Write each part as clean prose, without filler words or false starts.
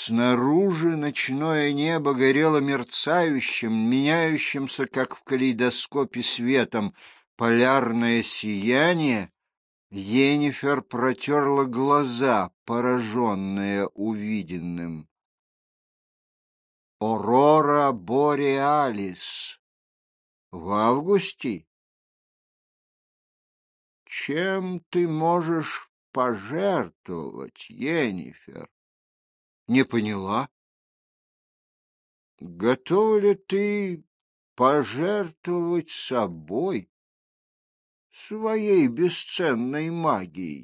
Снаружи ночное небо горело мерцающим, меняющимся, как в калейдоскопе, светом. Полярное сияние. Йеннифер протерла глаза, пораженная увиденным. Aurora Borealis. В августе? Чем ты можешь пожертвовать, Йеннифер? Не поняла. Готова ли ты пожертвовать собой, своей бесценной магией?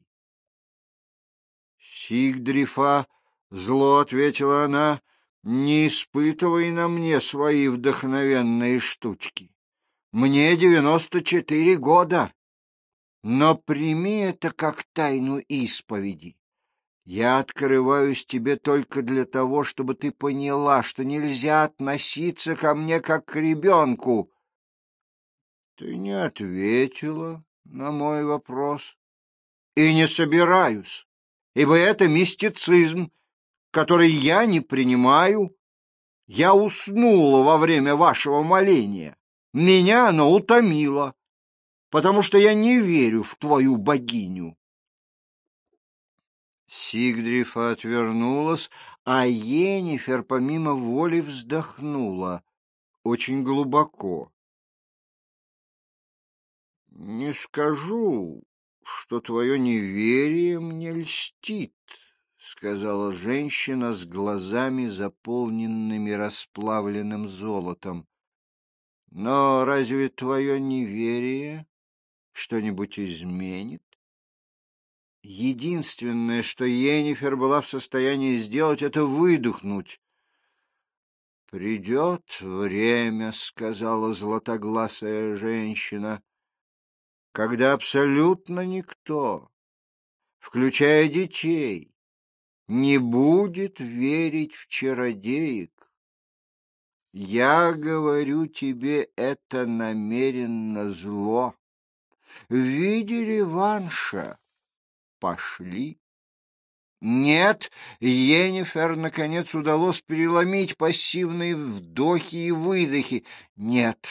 Сигдрифа, зло ответила она, не испытывай на мне свои вдохновенные штучки. Мне 94 года, но прими это как тайну исповеди. Я открываюсь тебе только для того, чтобы ты поняла, что нельзя относиться ко мне как к ребенку. Ты не ответила на мой вопрос. И не собираюсь, ибо это мистицизм, который я не принимаю. Я уснула во время вашего моления. Меня оно утомило, потому что я не верю в твою богиню. Сигдрифа отвернулась, а Йеннифер помимо воли вздохнула очень глубоко. Не скажу, что твое неверие мне льстит, — сказала женщина с глазами, заполненными расплавленным золотом. — Но разве твое неверие что-нибудь изменит? Единственное, что Йеннифер была в состоянии сделать, — это выдохнуть. — Придет время, — сказала златогласая женщина, — когда абсолютно никто, включая детей, не будет верить в чародеек. Я говорю тебе это намеренно зло. В виде реванша. Пошли. Нет, Йеннифер наконец удалось переломить пассивные вдохи и выдохи. Нет,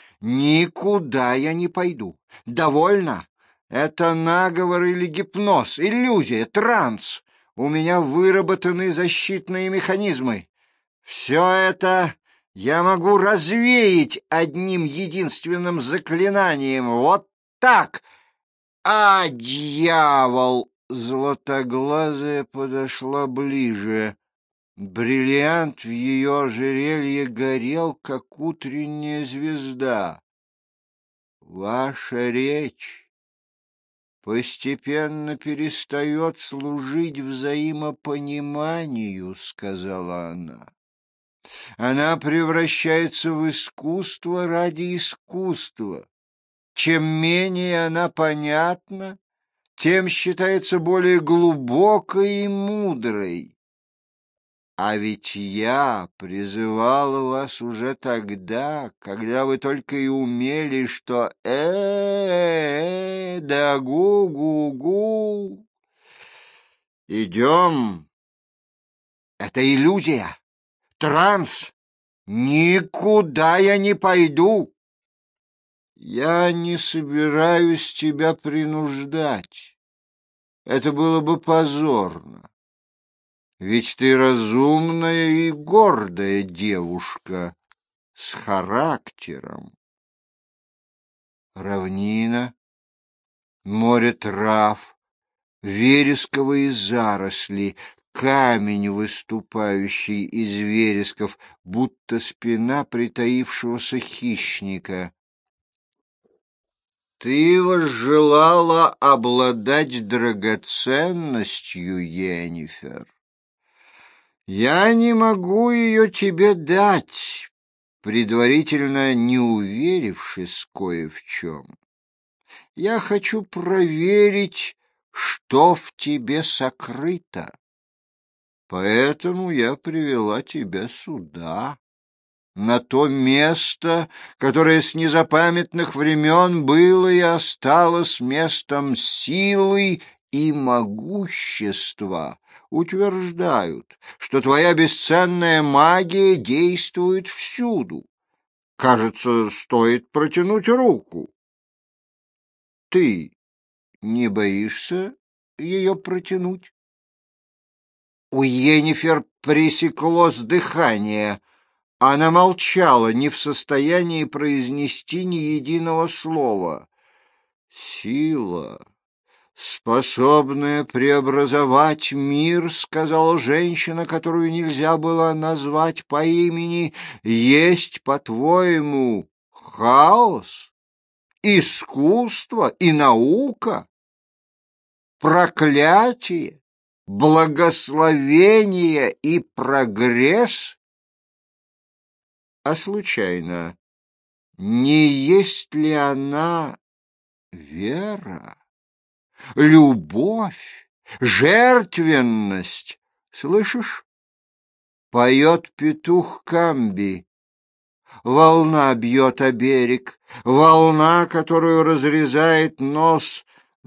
никуда я не пойду. Довольно. Это наговор или гипноз, иллюзия, транс. У меня выработаны защитные механизмы. Все это я могу развеять одним единственным заклинанием. Вот так. А, дьявол! Златоглазая подошла ближе. Бриллиант в ее ожерелье горел, как утренняя звезда. Ваша речь постепенно перестает служить взаимопониманию, — сказала она. Она превращается в искусство ради искусства. Чем менее она понятна, тем считается более глубокой и мудрой. А ведь я призывала вас уже тогда, когда вы только и умели, что да гу-гу-гу. Идем. Это иллюзия, транс. Никуда я не пойду. Я не собираюсь тебя принуждать. Это было бы позорно. Ведь ты разумная и гордая девушка с характером. Равнина, море трав, вересковые заросли, камень, выступающий из вересков, будто спина притаившегося хищника. Ты возжелала обладать драгоценностью, Йеннифер. Я не могу ее тебе дать, предварительно не уверившись кое в чем. Я хочу проверить, что в тебе сокрыто. Поэтому я привела тебя сюда, на то место, которое с незапамятных времен было и осталось местом силы и могущества утверждают, что твоя бесценная магия действует всюду. Кажется, стоит протянуть руку. Ты не боишься ее протянуть? У Йеннифер пресеклось дыхание. Она молчала, не в состоянии произнести ни единого слова. «Сила, способная преобразовать мир, — сказала женщина, которую нельзя было назвать по имени, — есть, по-твоему, хаос, искусство и наука, проклятие, благословение и прогресс? А случайно, не есть ли она вера, любовь, жертвенность? Слышишь? Поет петух Камби. Волна бьет о берег, волна, которую разрезает нос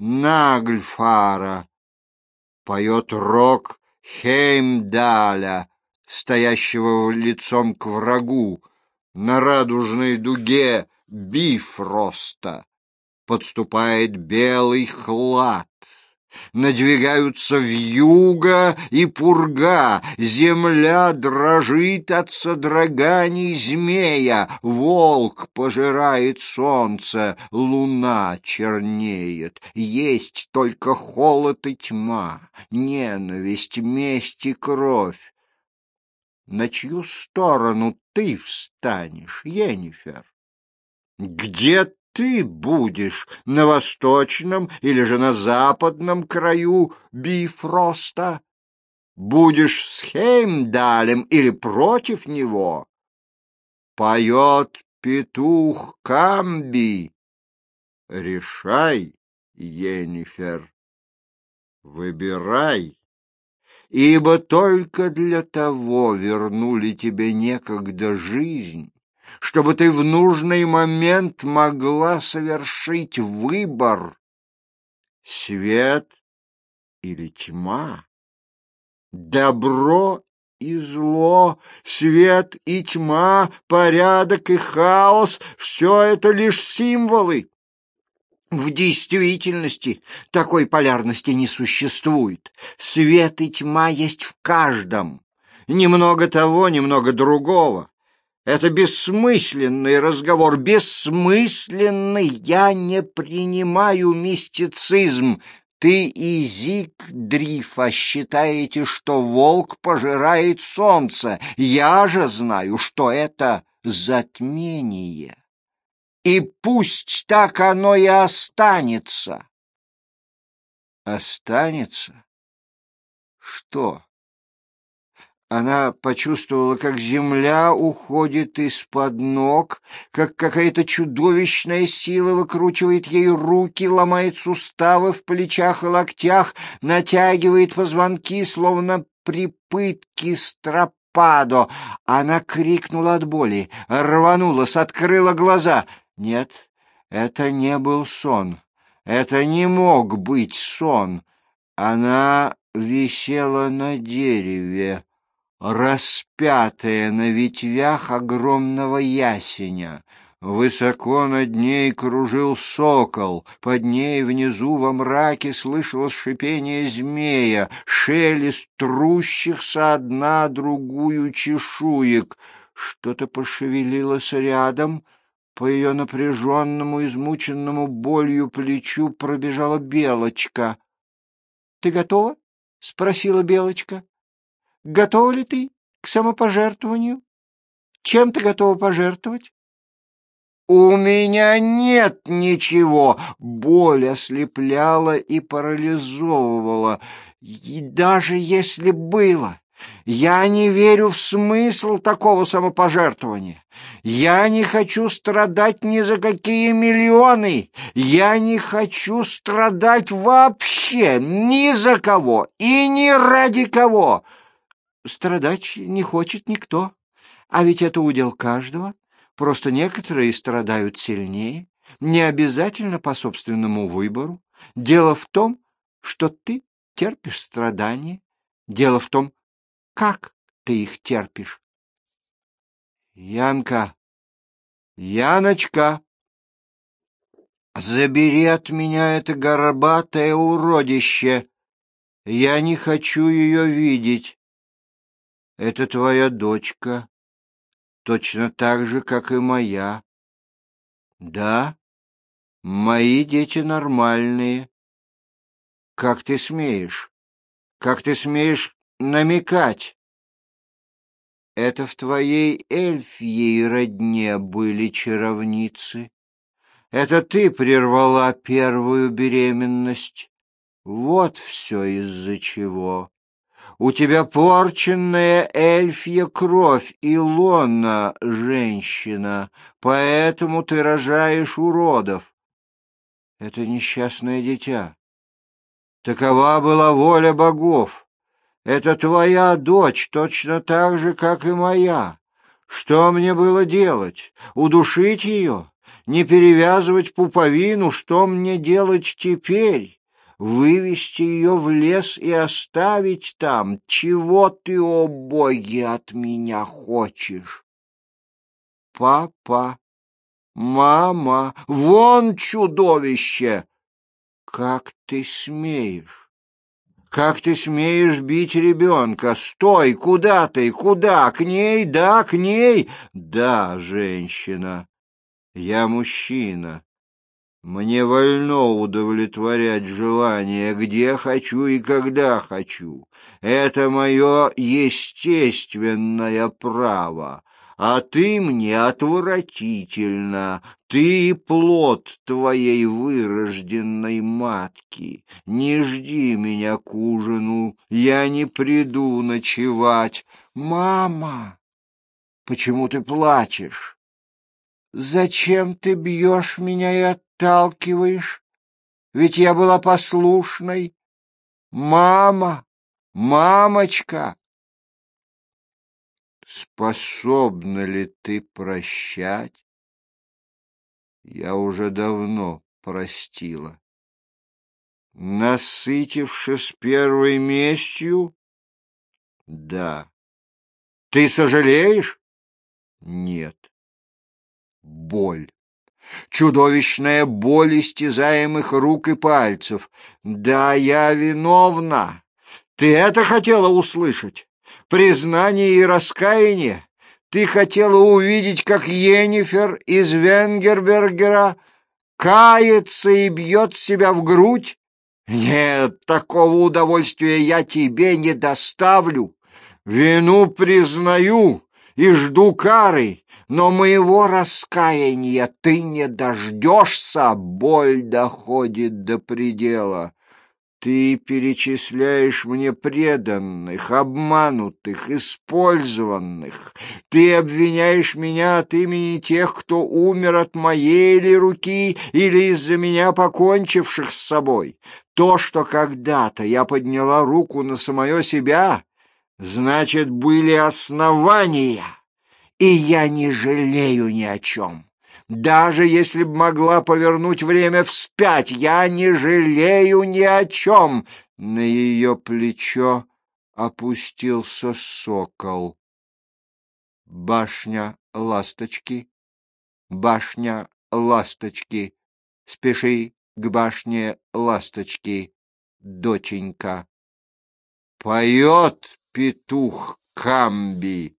Нагльфара. Поет рог Хеймдаля, стоящего лицом к врагу, на радужной дуге Бифроста. Подступает белый хлад. Надвигаются вьюга и пурга, земля дрожит от содроганий змея, волк пожирает солнце, луна чернеет, есть только холод и тьма, ненависть, месть и кровь. На чью сторону ты встанешь, Йеннифер? Где ты будешь, на восточном или же на западном краю Бифроста? Будешь с Хеймдалем или против него? Поет петух Камби. Решай, Йеннифер, выбирай, ибо только для того вернули тебе некогда жизнь, чтобы ты в нужный момент могла совершить выбор: свет или тьма, добро и зло, свет и тьма, порядок и хаос — все это лишь символы. В действительности такой полярности не существует. Свет и тьма есть в каждом. Немного того, немного другого. Это бессмысленный разговор, бессмысленный. Я не принимаю мистицизм. Ты и Зигдрифа считаете, что волк пожирает солнце. Я же знаю, что это затмение. И пусть так оно и останется. Останется? Что? Она почувствовала, как земля уходит из-под ног, как какая-то чудовищная сила выкручивает ей руки, ломает суставы в плечах и локтях, натягивает позвонки, словно при пытке стропадо. Она крикнула от боли, рванулась, открыла глаза. Нет, это не был сон. Это не мог быть сон. Она висела на дереве, распятая на ветвях огромного ясеня. Высоко над ней кружил сокол, под ней внизу во мраке слышалось шипение змея, шелест трущихся одна другую чешуек. Что-то пошевелилось рядом. По ее напряженному, измученному болью плечу пробежала белочка. — Ты готова? — спросила белочка. — Готова ли ты к самопожертвованию? Чем ты готова пожертвовать? — У меня нет ничего. Боль ослепляла и парализовывала. И даже если было, я не верю в смысл такого самопожертвования. Я не хочу страдать ни за какие миллионы. Я не хочу страдать вообще ни за кого и ни ради кого. Страдать не хочет никто, а ведь это удел каждого. Просто некоторые страдают сильнее, не обязательно по собственному выбору. Дело в том, что ты терпишь страдания. Дело в том, как ты их терпишь. Янка, Яночка, забери от меня это горбатое уродище. Я не хочу ее видеть. Это твоя дочка, точно так же, как и моя. Да, мои дети нормальные. Как ты смеешь? Как ты смеешь намекать? Это в твоей эльфьей родне были чаровницы. Это ты прервала первую беременность. Вот все из-за чего. У тебя порченная эльфья кровь, Илона, женщина, поэтому ты рожаешь уродов. Это несчастное дитя. Такова была воля богов. Это твоя дочь, точно так же, как и моя. Что мне было делать? Удушить ее? Не перевязывать пуповину? Что мне делать теперь? Вывести ее в лес и оставить там? Чего ты, о боги, от меня хочешь? Папа, мама, вон чудовище! Как ты смеешь? Как ты смеешь бить ребенка? Стой! Куда ты? Куда? К ней? Да, к ней? Да, женщина. Я мужчина. Мне вольно удовлетворять желания, где хочу и когда хочу. Это мое естественное право. А ты мне отвратительна. Ты плод твоей вырожденной матки. Не жди меня к ужину, я не приду ночевать. Мама, почему ты плачешь? Зачем ты бьешь меня и отталкиваешь? Ведь я была послушной. Мама, мамочка! Способна ли ты прощать? Я уже давно простила. Насытившись первой местью? Да. Ты сожалеешь? Нет. Боль. Чудовищная боль истязаемых рук и пальцев. Да, я виновна. Ты это хотела услышать? Признание и раскаяние? Ты хотела увидеть, как Йеннифер из Венгербергера кается и бьет себя в грудь? Нет, такого удовольствия я тебе не доставлю. Вину признаю и жду кары, но моего раскаяния ты не дождешься, боль доходит до предела. Ты перечисляешь мне преданных, обманутых, использованных. Ты обвиняешь меня от имени тех, кто умер от моей ли руки или из-за меня покончивших с собой. То, что когда-то я подняла руку на самое себя, значит, были основания, и я не жалею ни о чем. Даже если б могла повернуть время вспять, я не жалею ни о чем. На ее плечо опустился сокол. Башня ласточки, башня ласточки, спеши к башне ласточки, доченька. Поет петух Камби.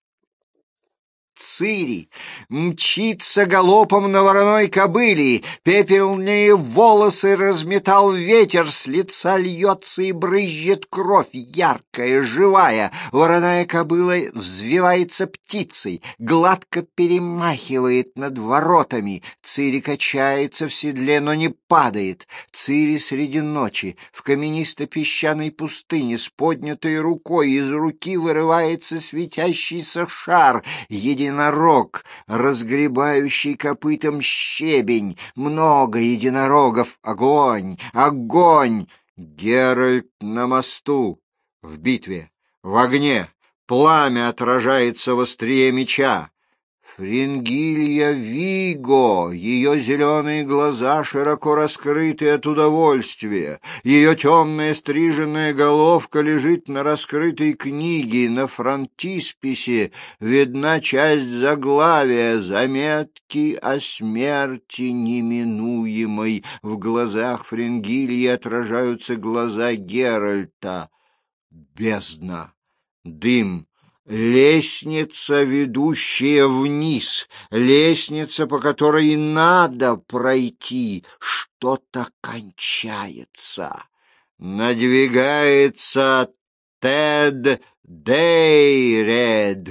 Цири мчится галопом на вороной кобыле, пепельные волосы разметал ветер, с лица льется и брызжет кровь, яркая, живая. Вороная кобыла взвивается птицей, гладко перемахивает над воротами. Цири качается в седле, но не падает. Цири среди ночи в каменисто-песчаной пустыне с поднятой рукой из руки вырывается светящийся шар. Единорог, разгребающий копытом щебень, много единорогов, огонь, огонь! Геральт на мосту, в битве, в огне, пламя отражается в острие меча. Фрингилья Виго, ее зеленые глаза широко раскрыты от удовольствия, ее темная стриженная головка лежит на раскрытой книге, на фронтисписе видна часть заглавия «Заметки о смерти неминуемой». В глазах Фрингильи отражаются глаза Геральта. Бездна, дым. Лестница, ведущая вниз, лестница, по которой надо пройти, что-то кончается. Надвигается Тед Дейред,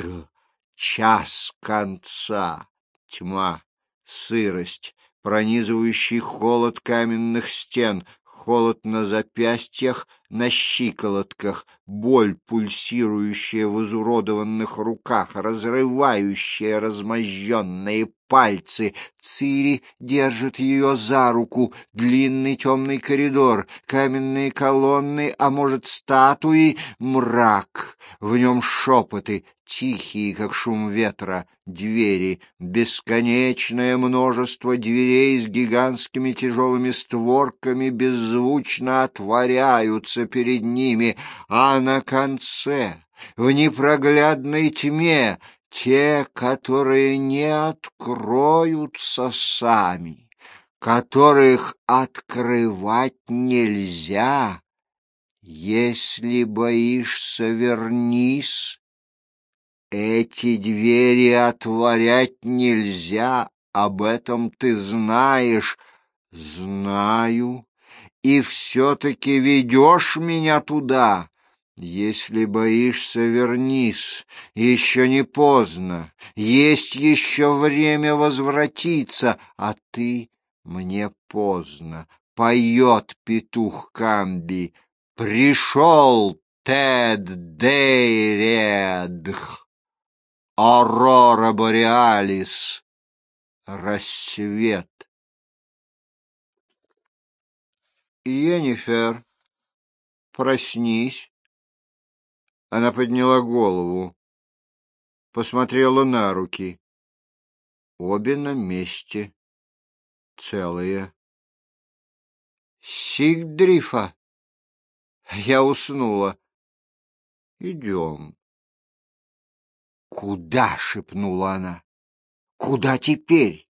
час конца, тьма, сырость, пронизывающий холод каменных стен, холод на запястьях, на щиколотках, боль, пульсирующая в изуродованных руках, разрывающая размозженные пальцы. Цири держит ее за руку. Длинный темный коридор, каменные колонны, а может, статуи, мрак. В нем шепоты, тихие, как шум ветра, двери, бесконечное множество дверей с гигантскими тяжелыми створками беззвучно отворяются перед ними, а на конце, в непроглядной тьме, те, которые не откроются сами, которых открывать нельзя. Если боишься, вернись. Эти двери отворять нельзя, об этом ты знаешь. Знаю, и все-таки ведешь меня туда. Если боишься, вернись, еще не поздно, есть еще время возвратиться, а ты мне поздно. Поет петух Камби. Пришел Тед Дейредх, Аурора Бореалис, рассвет. Йеннифер, проснись. Она подняла голову, посмотрела на руки. Обе на месте, целые. Сигдрифа. Я уснула. Идем. Куда? — шепнула она. Куда теперь?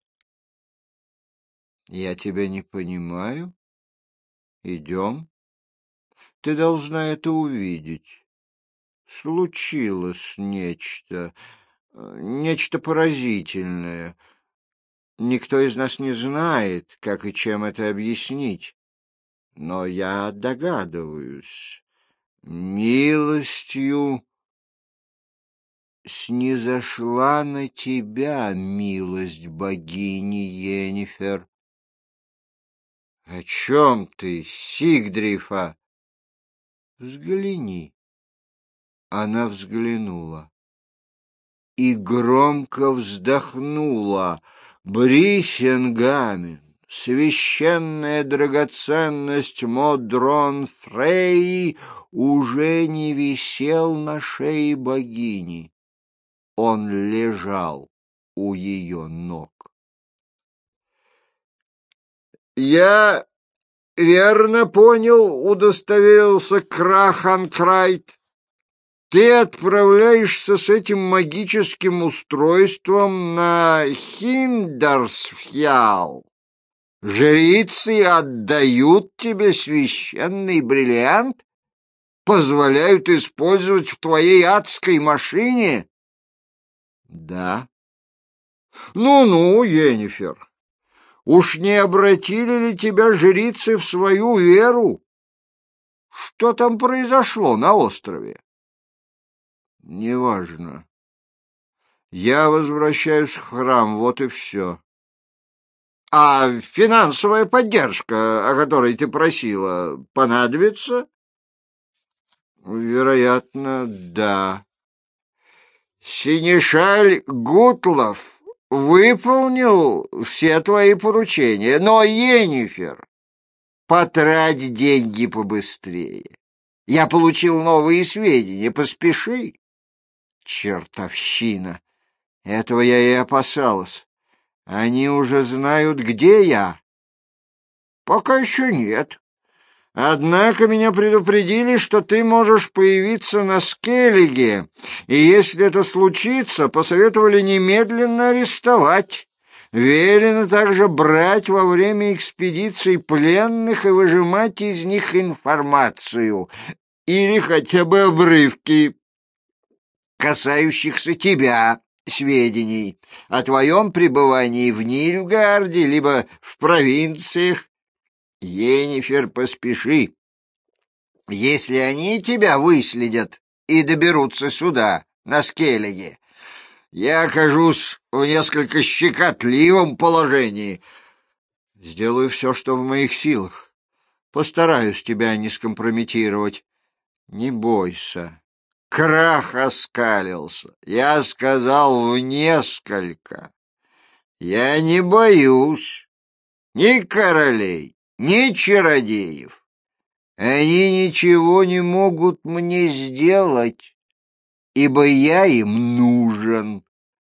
Я тебя не понимаю. Идем. Ты должна это увидеть. Случилось нечто поразительное. Никто из нас не знает, как и чем это объяснить. Но я догадываюсь. Милостью снизошла на тебя милость богини Йеннифер. — О чем ты, Сигдрифа? — Взгляни. Она взглянула и громко вздохнула. Брисенгамен, священная драгоценность Модрон Фрей, уже не висел на шее богини. Он лежал у ее ног. «Я верно понял, — удостоверился Краханкрайт, — ты отправляешься с этим магическим устройством на Хиндарсфьял. Жрицы отдают тебе священный бриллиант? Позволяют использовать в твоей адской машине? Да. Ну-ну, Йеннифер, уж не обратили ли тебя жрицы в свою веру? Что там произошло на острове? Неважно. Я возвращаюсь в храм, вот и все. А финансовая поддержка, о которой ты просила, понадобится? Вероятно, да. Синешаль Гутлов выполнил все твои поручения, но, Йеннифер, потрать деньги побыстрее. Я получил новые сведения, поспеши. Чертовщина! Этого я и опасалась. Они уже знают, где я? Пока еще нет. Однако меня предупредили, что ты можешь появиться на Скеллиге, и если это случится, посоветовали немедленно арестовать. Велено также брать во время экспедиций пленных и выжимать из них информацию, или хотя бы обрывки, касающихся тебя, сведений о твоем пребывании в Нильфгарде, либо в провинциях. Йеннифер, поспеши. Если они тебя выследят и доберутся сюда, на Скеллиге, я окажусь в несколько щекотливом положении. Сделаю все, что в моих силах. Постараюсь тебя не скомпрометировать. Не бойся. Крах оскалился. Я сказал в несколько. Я не боюсь ни королей, ни чародеев. Они ничего не могут мне сделать, ибо я им нужен.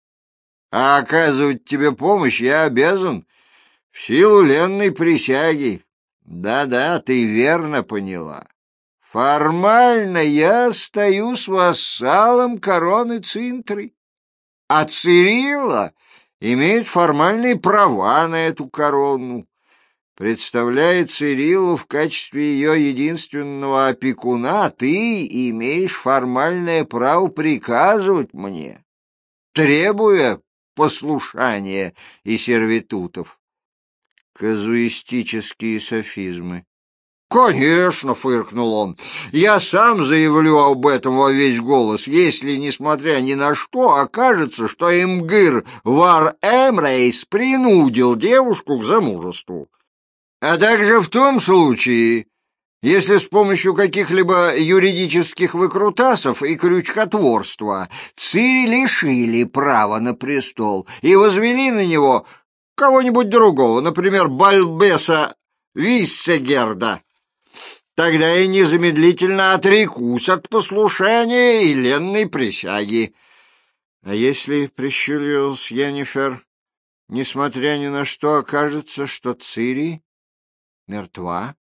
А оказывать тебе помощь я обязан в силу ленной присяги. Да-да, ты верно поняла. Формально я остаюсь вассалом короны Цинтры, а Цирилла имеет формальные права на эту корону. Представляя Цириллу в качестве ее единственного опекуна, ты имеешь формальное право приказывать мне, требуя послушания и сервитутов. Казуистические софизмы. «Конечно», — фыркнул он, — «я сам заявлю об этом во весь голос, если, несмотря ни на что, окажется, что Имгир Вар-Эмрейс принудил девушку к замужеству. А также в том случае, если с помощью каких-либо юридических выкрутасов и крючкотворства Цири лишили права на престол и возвели на него кого-нибудь другого, например, Бальбеса Виссегерда, тогда я незамедлительно отрекусь от послушания и ленной присяги. А если, прищурилась Йеннифер, несмотря ни на что, окажется, что Цири мертва?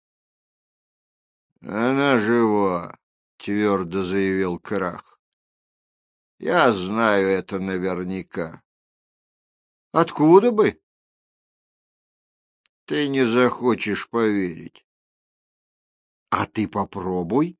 Она жива, твердо заявил Крах. Я знаю это наверняка. Откуда бы? Ты не захочешь поверить. А ты попробуй.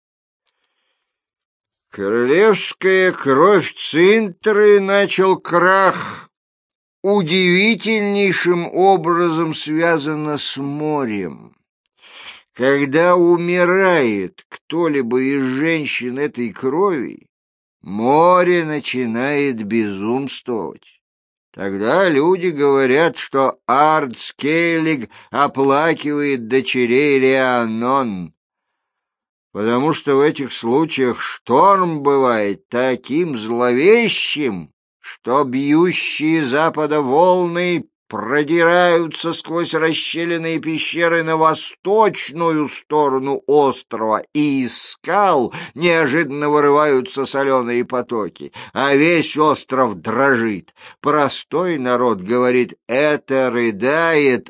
Королевская кровь Цинтры, начал Крах, удивительнейшим образом связана с морем. Когда умирает кто-либо из женщин этой крови, море начинает безумствовать. Тогда люди говорят, что Ардскеллиг оплакивает дочерей Рианнон, потому что в этих случаях шторм бывает таким зловещим, что бьющие запада волны продираются сквозь расщелинные пещеры на восточную сторону острова, и из скал неожиданно вырываются соленые потоки, а весь остров дрожит. Простой народ говорит: это рыдает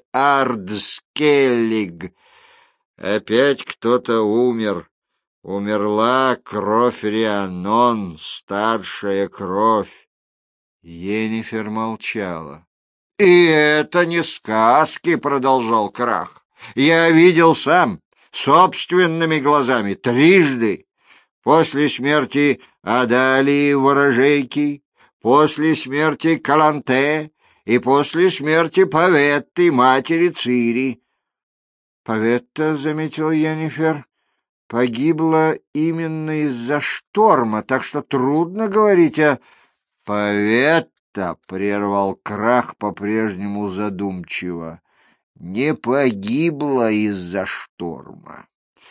Ардскеллиг. Опять кто-то умер. Умерла кровь Рианнон, старшая кровь. Йеннифер молчала. «И это не сказки», — продолжал Крах. «Я видел сам, собственными глазами, трижды. После смерти Адалии Ворожейки, после смерти Каланте и после смерти Паветты, матери Цири». «Паветта», — заметил Йеннифер, — «погибла именно из-за шторма, так что трудно говорить о...» «Паветта», — прервал Крах по-прежнему задумчиво, — «не погибла из-за шторма.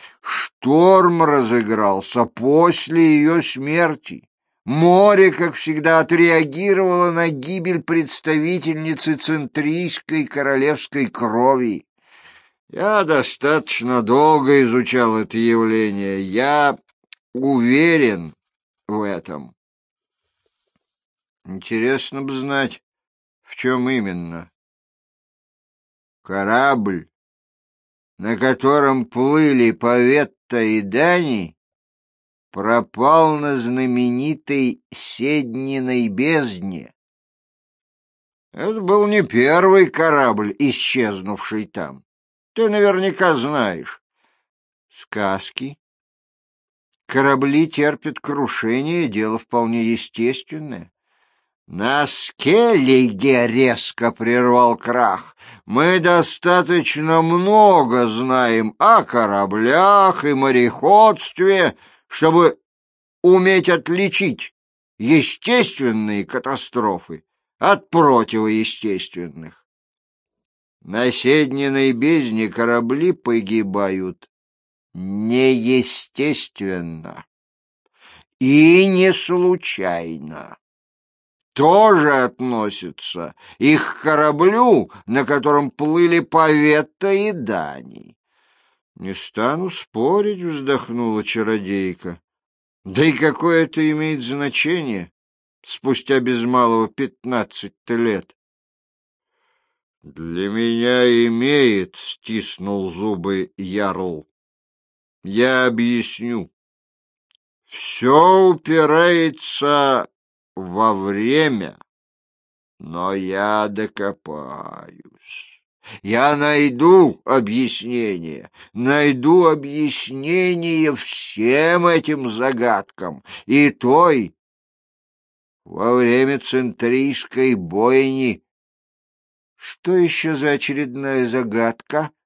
Шторм разыгрался после ее смерти. Море, как всегда, отреагировало на гибель представительницы центрийской королевской крови. Я достаточно долго изучал это явление. Я уверен в этом». Интересно бы знать, в чем именно. Корабль, на котором плыли Паветта и Дани, пропал на знаменитой Седниной бездне. Это был не первый корабль, исчезнувший там. Ты наверняка знаешь. Сказки. Корабли терпят крушение, дело вполне естественное. На Скеллиге резко прервал Крах. Мы достаточно много знаем о кораблях и мореходстве, чтобы уметь отличить естественные катастрофы от противоестественных. На Седниной бездне корабли погибают неестественно и не случайно. Тоже относится и к кораблю, на котором плыли Паветта и Дани. — Не стану спорить, — вздохнула чародейка. — Да и какое это имеет значение спустя без малого 15 лет? — Для меня имеет, — стиснул зубы ярл. — Я объясню. Все упирается во время, но я докопаюсь. Я найду объяснение всем этим загадкам, и той во время центрийской бойни. — Что еще за очередная загадка?